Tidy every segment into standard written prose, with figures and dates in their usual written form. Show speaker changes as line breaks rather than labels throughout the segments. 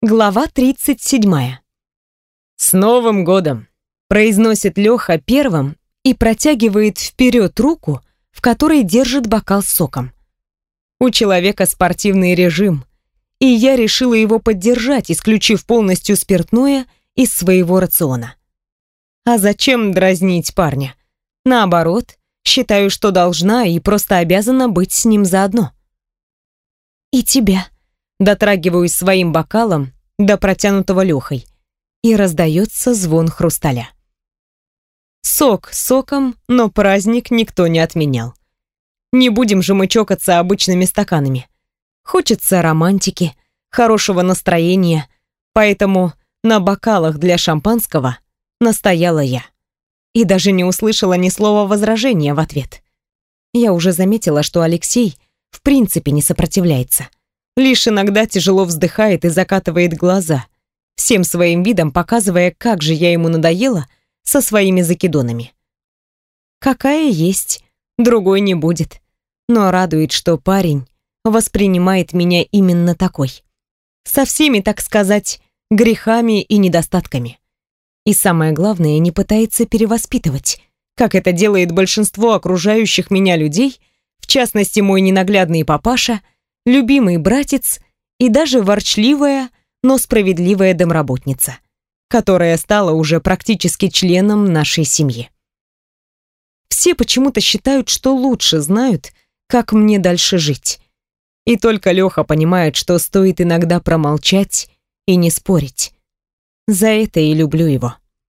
Глава 37.
«С Новым годом!»
— произносит Леха первым и протягивает вперед руку, в которой держит бокал с соком. У человека спортивный режим, и я решила его поддержать, исключив полностью спиртное из своего рациона. А зачем дразнить парня? Наоборот, считаю, что должна и просто обязана быть с ним заодно. «И тебя», — дотрагиваюсь своим бокалом до протянутого Лехой, и раздается звон хрусталя. Сок соком, но праздник никто не отменял. Не будем же мы чокаться обычными стаканами. Хочется романтики, хорошего настроения, поэтому на бокалах для шампанского настояла я. И даже не услышала ни слова возражения в ответ. Я уже заметила, что Алексей в принципе не сопротивляется. Лишь иногда тяжело вздыхает и закатывает глаза, всем своим видом показывая, как же я ему надоела со своими закидонами. Какая есть, другой не будет. Но радует, что парень воспринимает меня именно такой. Со всеми, так сказать, грехами и недостатками. И самое главное, не пытается перевоспитывать, как это делает большинство окружающих меня людей, в частности, мой ненаглядный папаша, любимый братец и даже ворчливая, но справедливая домработница, которая стала уже практически членом нашей семьи. Все почему-то считают, что лучше знают, как мне дальше жить. И только Леха понимает, что стоит иногда промолчать и не спорить. За это и люблю его.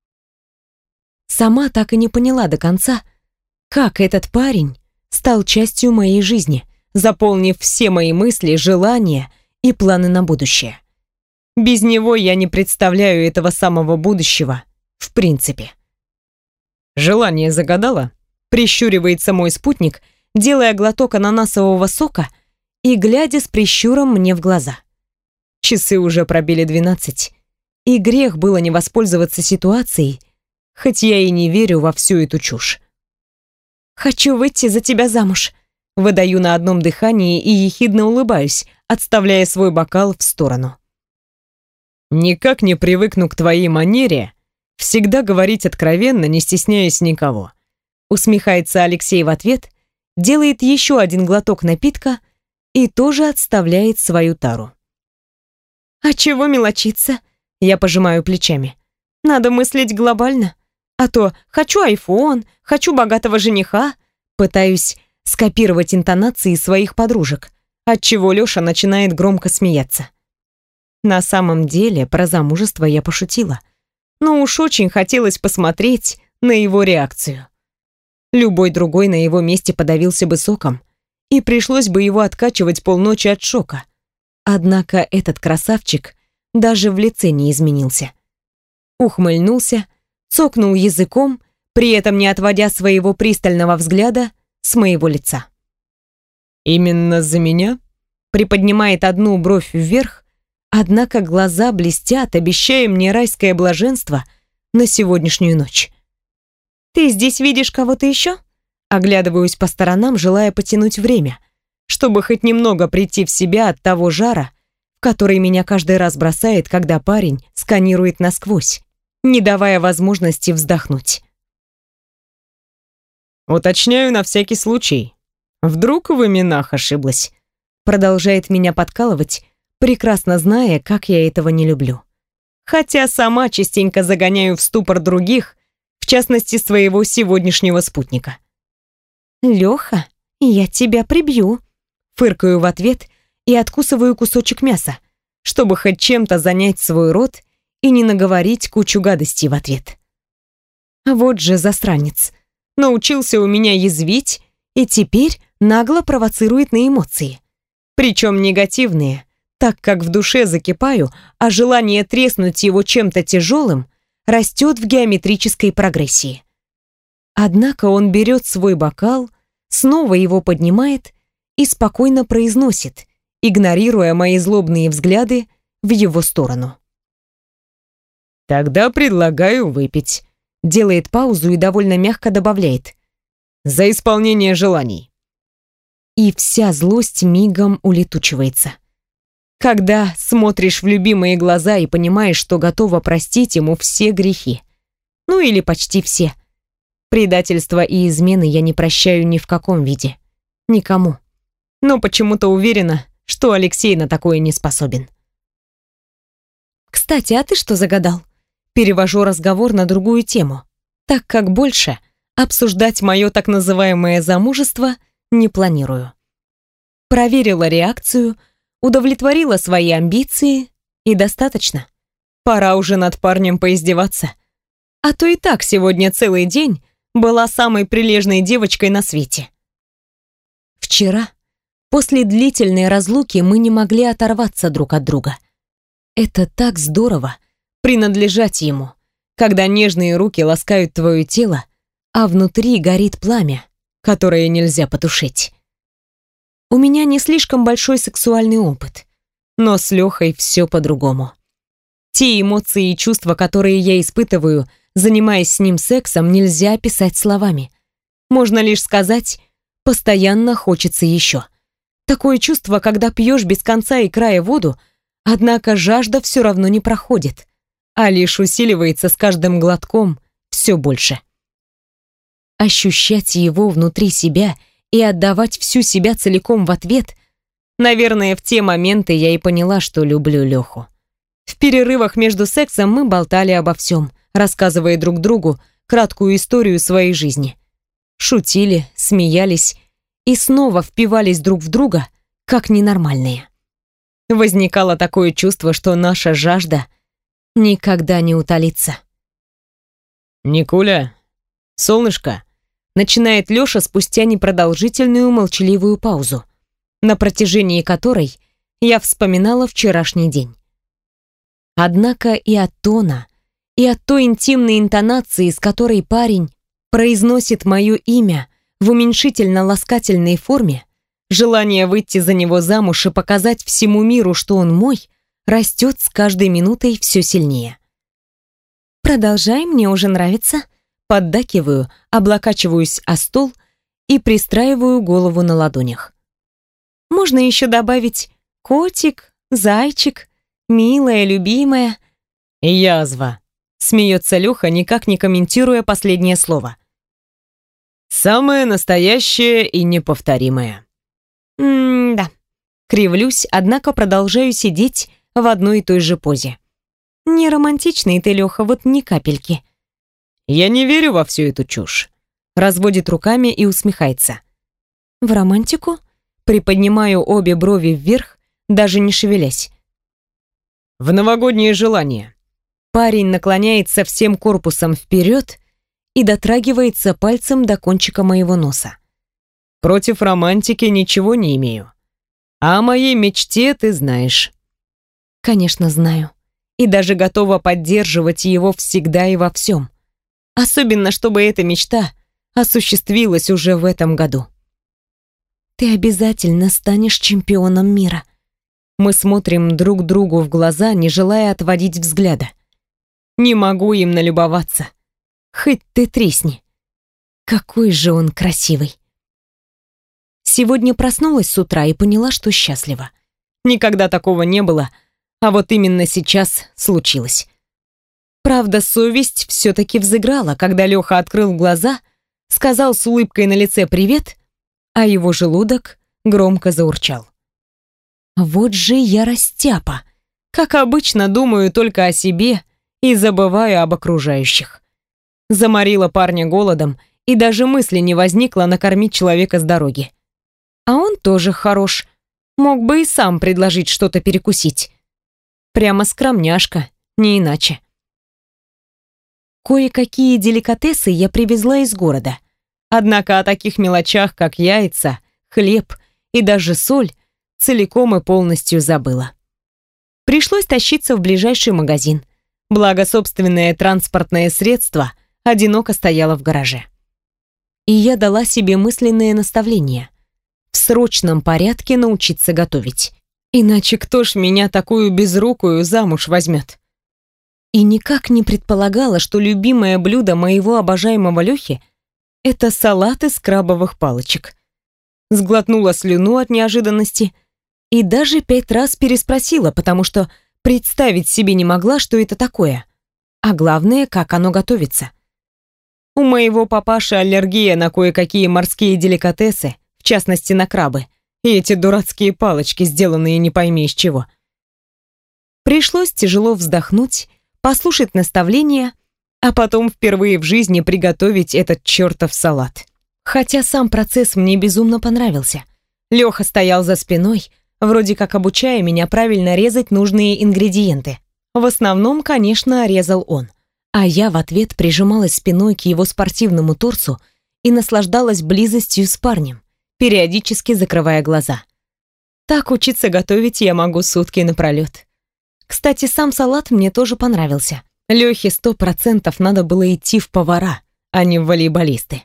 Сама так и не поняла до конца, как этот парень стал частью моей жизни, заполнив все мои мысли, желания и планы на будущее. Без него я не представляю этого самого будущего в принципе.
«Желание загадала?»
— прищуривается мой спутник, делая глоток ананасового сока и глядя с прищуром мне в глаза. Часы уже пробили 12, и грех было не воспользоваться ситуацией, хоть я и не верю во всю эту чушь. «Хочу выйти за тебя замуж», — выдаю на одном дыхании и ехидно улыбаюсь, отставляя свой бокал в сторону.
«Никак не привыкну к твоей манере всегда говорить откровенно, не стесняясь никого», — усмехается Алексей в ответ, делает еще один глоток напитка и тоже отставляет свою тару.
«А чего мелочиться?» — я пожимаю плечами. «Надо мыслить глобально. А то хочу айфон, хочу богатого жениха». Пытаюсь скопировать интонации своих подружек, отчего Леша начинает громко смеяться. На самом деле про замужество я пошутила, но уж очень хотелось посмотреть на его реакцию. Любой другой на его месте подавился бы соком, и пришлось бы его откачивать полночи от шока. Однако этот красавчик даже в лице не изменился. Ухмыльнулся, цокнул языком, при этом не отводя своего пристального взгляда с моего лица.
«Именно за меня?»
Приподнимает одну бровь вверх, однако глаза блестят, обещая мне райское блаженство на сегодняшнюю ночь. «Ты здесь видишь кого-то еще?» Оглядываюсь по сторонам, желая потянуть время, чтобы хоть немного прийти в себя от того жара, в который меня каждый раз бросает, когда парень сканирует насквозь, не давая возможности вздохнуть.
«Уточняю на всякий случай. Вдруг в именах ошиблась?»
Продолжает меня подкалывать, прекрасно зная, как я этого не люблю. Хотя сама частенько загоняю в ступор других, в частности, своего сегодняшнего спутника. «Леха, я тебя прибью», — фыркаю в ответ и откусываю кусочек мяса, чтобы хоть чем-то занять свой рот и не наговорить кучу гадостей в ответ. Вот же засранец. Научился у меня язвить и теперь нагло провоцирует на эмоции. Причем негативные, так как в душе закипаю, а желание треснуть его чем-то тяжелым растет в геометрической прогрессии. Однако он берет свой бокал, снова его поднимает и спокойно произносит, игнорируя мои злобные взгляды в его сторону.
«Тогда предлагаю выпить», —
делает паузу и довольно мягко добавляет:
«за исполнение желаний».
И вся злость мигом улетучивается. Когда смотришь в любимые глаза и понимаешь, что готова простить ему все грехи. Ну или почти все. Предательства и измены я не прощаю ни в каком виде. Никому. Но почему-то уверена, что Алексей на такое не способен. «Кстати, а ты что загадал?» Перевожу разговор на другую тему, так как больше обсуждать мое так называемое замужество не планирую. Проверила реакцию, удовлетворила свои амбиции, и достаточно. Пора уже над парнем поиздеваться. А то и так сегодня целый день была самой прилежной девочкой на свете. Вчера, после длительной разлуки, мы не могли оторваться друг от друга. Это так здорово — принадлежать ему, когда нежные руки ласкают твое тело, а внутри горит пламя, которое нельзя потушить. У меня не слишком большой сексуальный опыт, но с Лехой все по-другому. Те эмоции и чувства, которые я испытываю, занимаясь с ним сексом, нельзя описать словами. Можно лишь сказать, постоянно хочется еще. Такое чувство, когда пьешь без конца и края воду, однако жажда все равно не проходит, а лишь усиливается с каждым глотком все больше. Ощущать его внутри себя и отдавать всю себя целиком в ответ, наверное, в те моменты я и поняла, что люблю Леху. В перерывах между сексом мы болтали обо всем, рассказывая друг другу краткую историю своей жизни. Шутили, смеялись и снова впивались друг в друга, как ненормальные. Возникало такое чувство, что наша жажда никогда не утолится.
«Никуля, солнышко», начинает Леша спустя непродолжительную молчаливую паузу, на протяжении которой я вспоминала вчерашний день. Однако и от тона, и от той интимной интонации, с которой парень произносит мое имя в уменьшительно-ласкательной форме, желание выйти за него замуж и показать всему миру, что он мой, растет с каждой минутой все сильнее. «Продолжай, мне уже нравится», поддакиваю, облокачиваюсь о стол и пристраиваю голову на ладонях. Можно еще добавить котик, зайчик, милая, любимая. «Язва»,
смеется Леха, никак не комментируя последнее слово.
«Самое настоящее и неповторимое».
Да. Кривлюсь, однако продолжаю сидеть в одной и той же позе. Не романтичный ты, Леха, вот ни капельки.
«Я не верю во всю эту чушь»,
разводит руками и усмехается. В романтику? Приподнимаю обе брови вверх, даже не шевелясь.
«В новогоднее желание».
Парень наклоняется всем корпусом вперед и дотрагивается пальцем до кончика моего носа.
«Против романтики ничего не имею. А о моей мечте ты знаешь».
Конечно, знаю. И даже готова поддерживать его всегда и во всем. Особенно, чтобы эта мечта осуществилась уже в этом году. Ты обязательно станешь чемпионом мира. Мы смотрим друг другу в глаза, не желая отводить взгляда. Не могу им налюбоваться. Хоть ты тресни. Какой же он красивый. Сегодня проснулась с утра и поняла, что счастлива. Никогда такого не было, а вот именно сейчас случилось. Правда, совесть все-таки взыграла, когда Леха открыл глаза, сказал с улыбкой на лице «привет», а его желудок громко заурчал. Вот же я растяпа. Как обычно, думаю только о себе и забываю об окружающих. Заморила парня голодом, и даже мысли не возникло накормить человека с дороги. А он тоже хорош. Мог бы и сам предложить что-то перекусить. Прямо скромняшка, не иначе. Кое-какие деликатесы я привезла из города. Однако о таких мелочах, как яйца, хлеб и даже соль, целиком и полностью забыла. Пришлось тащиться в ближайший магазин. Благо, собственное транспортное средство одиноко стояло в гараже. И я дала себе мысленное наставление: в срочном порядке научиться готовить. Иначе кто ж меня такую безрукую замуж возьмет? И никак не предполагала, что любимое блюдо моего обожаемого Лехи — это салат из крабовых палочек. Сглотнула слюну от неожиданности, И даже 5 раз переспросила, потому что представить себе не могла, что это такое. А главное, как оно готовится. У моего папаши аллергия на кое-какие морские деликатесы, в частности на крабы, и эти дурацкие палочки, сделанные не пойми из чего. Пришлось тяжело вздохнуть, послушать наставления, а потом впервые в жизни приготовить этот чертов салат. Хотя сам процесс мне безумно понравился. Леха стоял за спиной, вроде как обучая меня правильно резать нужные ингредиенты. В основном, конечно, резал он. А я в ответ прижималась спиной к его спортивному торсу и наслаждалась близостью с парнем, периодически закрывая глаза. Так учиться готовить я могу сутки напролет. Кстати, сам салат мне тоже понравился. Лехе 100% надо было идти в повара, а не в волейболисты.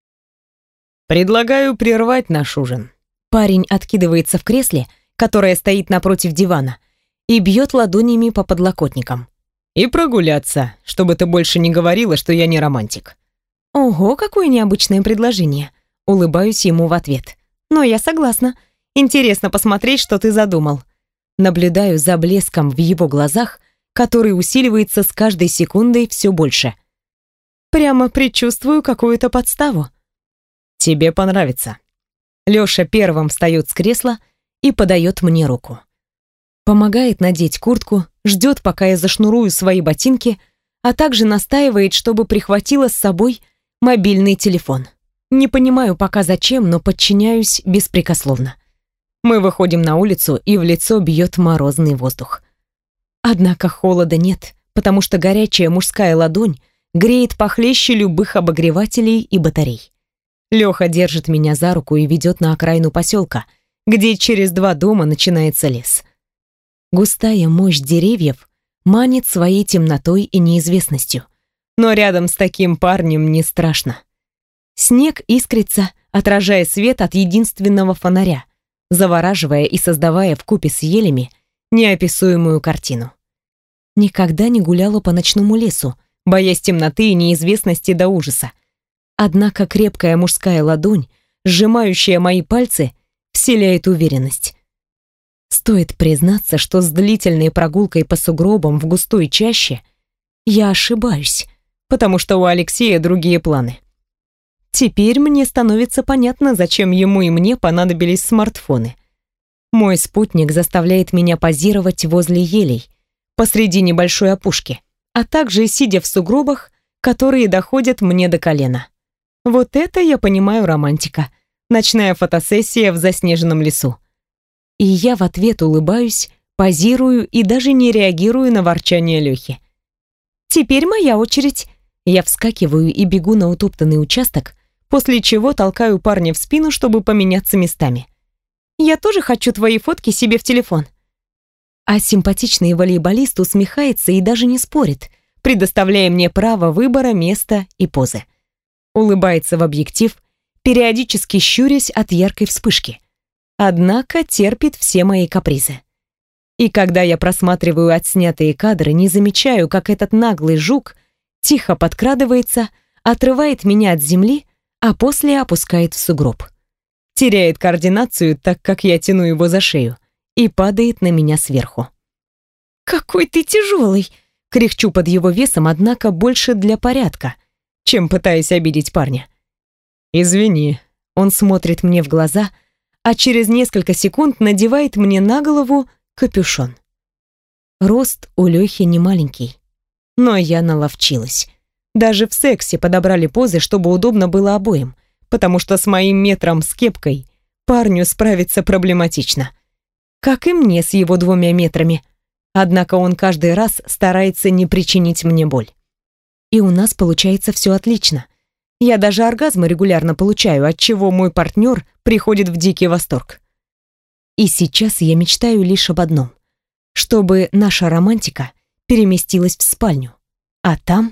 «Предлагаю прервать наш ужин».
Парень откидывается в кресле, которое стоит напротив дивана, и бьет ладонями по подлокотникам.
«И прогуляться, чтобы ты больше не говорила, что я не романтик».
Ого, какое необычное предложение. Улыбаюсь ему в ответ. Но я согласна. Интересно посмотреть, что ты задумал. Наблюдаю за блеском в его глазах, который усиливается с каждой секундой все больше. Прямо предчувствую какую-то подставу.
«Тебе понравится».
Лёша первым встает с кресла и подает мне руку. Помогает надеть куртку, ждет, пока я зашнурую свои ботинки, а также настаивает, чтобы прихватила с собой мобильный телефон. Не понимаю пока зачем, но подчиняюсь беспрекословно. Мы выходим на улицу, и в лицо бьет морозный воздух. Однако холода нет, потому что горячая мужская ладонь греет похлеще любых обогревателей и батарей. Леха держит меня за руку и ведет на окраину поселка, где через 2 дома начинается лес. Густая мощь деревьев манит своей темнотой и неизвестностью, но рядом с таким парнем не страшно. Снег искрится, отражая свет от единственного фонаря, завораживая и создавая вкупе с елями неописуемую картину. Никогда не гуляла по ночному лесу, боясь темноты и неизвестности до ужаса. Однако крепкая мужская ладонь, сжимающая мои пальцы, вселяет уверенность. Стоит признаться, что с длительной прогулкой по сугробам в густой чаще я ошибаюсь, потому что у Алексея другие планы. Теперь мне становится понятно, зачем ему и мне понадобились смартфоны. Мой спутник заставляет меня позировать возле елей, посреди небольшой опушки, а также сидя в сугробах, которые доходят мне до колена. Вот это я понимаю романтика. Ночная фотосессия в заснеженном лесу. И я в ответ улыбаюсь, позирую и даже не реагирую на ворчание Лёхи. Теперь моя очередь. Я вскакиваю и бегу на утоптанный участок, после чего толкаю парня в спину, чтобы поменяться местами. Я тоже хочу твои фотки себе в телефон. А симпатичный волейболист усмехается и даже не спорит, предоставляя мне право выбора места и позы. Улыбается в объектив, периодически щурясь от яркой вспышки. Однако терпит все мои капризы. И когда я просматриваю отснятые кадры, не замечаю, как этот наглый жук тихо подкрадывается, отрывает меня от земли, а после опускает в сугроб. Теряет координацию, так как я тяну его за шею, и падает на меня сверху. «Какой ты тяжелый!» — кряхчу под его весом, однако больше для порядка, чем пытаясь обидеть парня.
«Извини».
Он смотрит мне в глаза, а через несколько секунд надевает мне на голову капюшон. Рост у Лёхи не маленький, но я наловчилась. Даже в сексе подобрали позы, чтобы удобно было обоим, потому что с моим метром с кепкой парню справиться проблематично. Как и мне с его 2 метрами. Однако он каждый раз старается не причинить мне боль. И у нас получается все отлично. Я даже оргазмы регулярно получаю, от чего мой партнер приходит в дикий восторг. И сейчас я мечтаю лишь об одном: чтобы наша романтика переместилась в спальню. А там...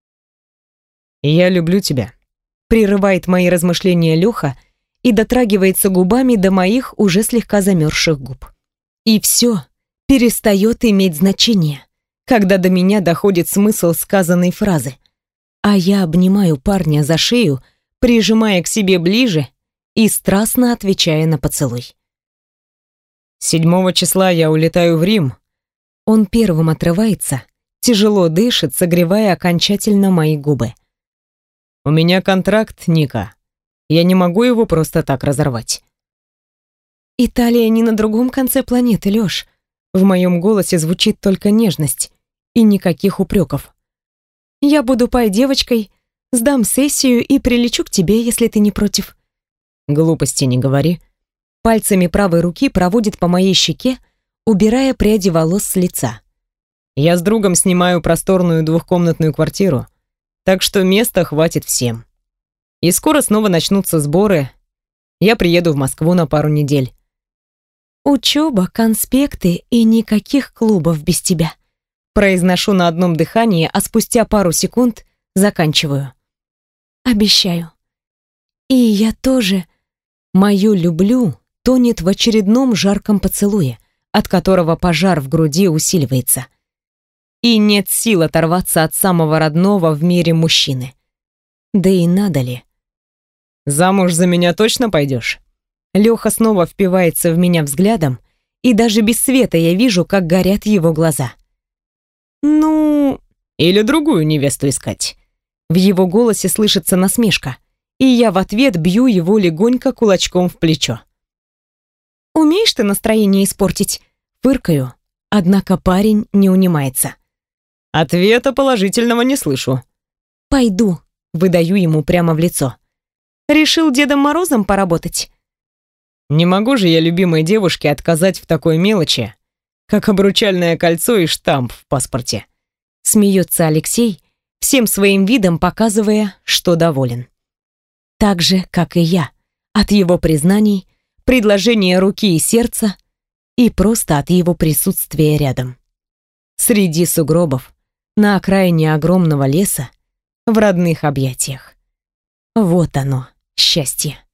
«Я люблю тебя»,
— прерывает мои размышления Леха и дотрагивается губами до моих уже слегка замерзших губ. И все перестает иметь значение, когда до меня доходит смысл сказанной фразы. А я обнимаю парня за шею, прижимая к себе ближе и страстно отвечая на поцелуй.
7 числа я улетаю в Рим.
Он первым отрывается, тяжело дышит, согревая окончательно мои губы.
У меня контракт, Ника. Я не могу его просто так разорвать.
Италия не на другом конце планеты, Лёш. В моем голосе звучит только нежность и никаких упреков. Я буду пай-девочкой, сдам сессию и прилечу к тебе, если ты не против.
Глупости не говори.
Пальцами правой руки проводит по моей щеке, убирая пряди волос с лица.
Я с другом снимаю просторную 2-комнатную квартиру, так что места хватит всем. И скоро снова начнутся сборы. Я приеду в Москву на пару недель.
Учеба, конспекты и никаких клубов без тебя. Произношу на одном дыхании, а спустя пару секунд заканчиваю. Обещаю. И я тоже. Мое «люблю» тонет в очередном жарком поцелуе, от которого пожар в груди усиливается. И нет сил оторваться от самого родного в мире мужчины. Да и надо ли?
Замуж за меня точно пойдешь?
Леха снова впивается в меня взглядом, и даже без света я вижу, как горят его глаза. Ну,
или другую невесту искать.
В его голосе слышится насмешка, и я в ответ бью его легонько кулачком в плечо. «Умеешь ты настроение испортить?» Фыркаю, однако парень не унимается.
Ответа положительного не слышу.
«Пойду», — выдаю ему прямо в лицо. «Решил Дедом Морозом поработать?»
Не могу же я любимой девушке отказать в такой мелочи, как обручальное кольцо и штамп в паспорте.
Смеется Алексей, всем своим видом показывая, что доволен. Так же, как и я, от его признаний, предложения руки и сердца и просто от его присутствия рядом. Среди сугробов, на окраине огромного леса, в родных объятиях. Вот оно, счастье.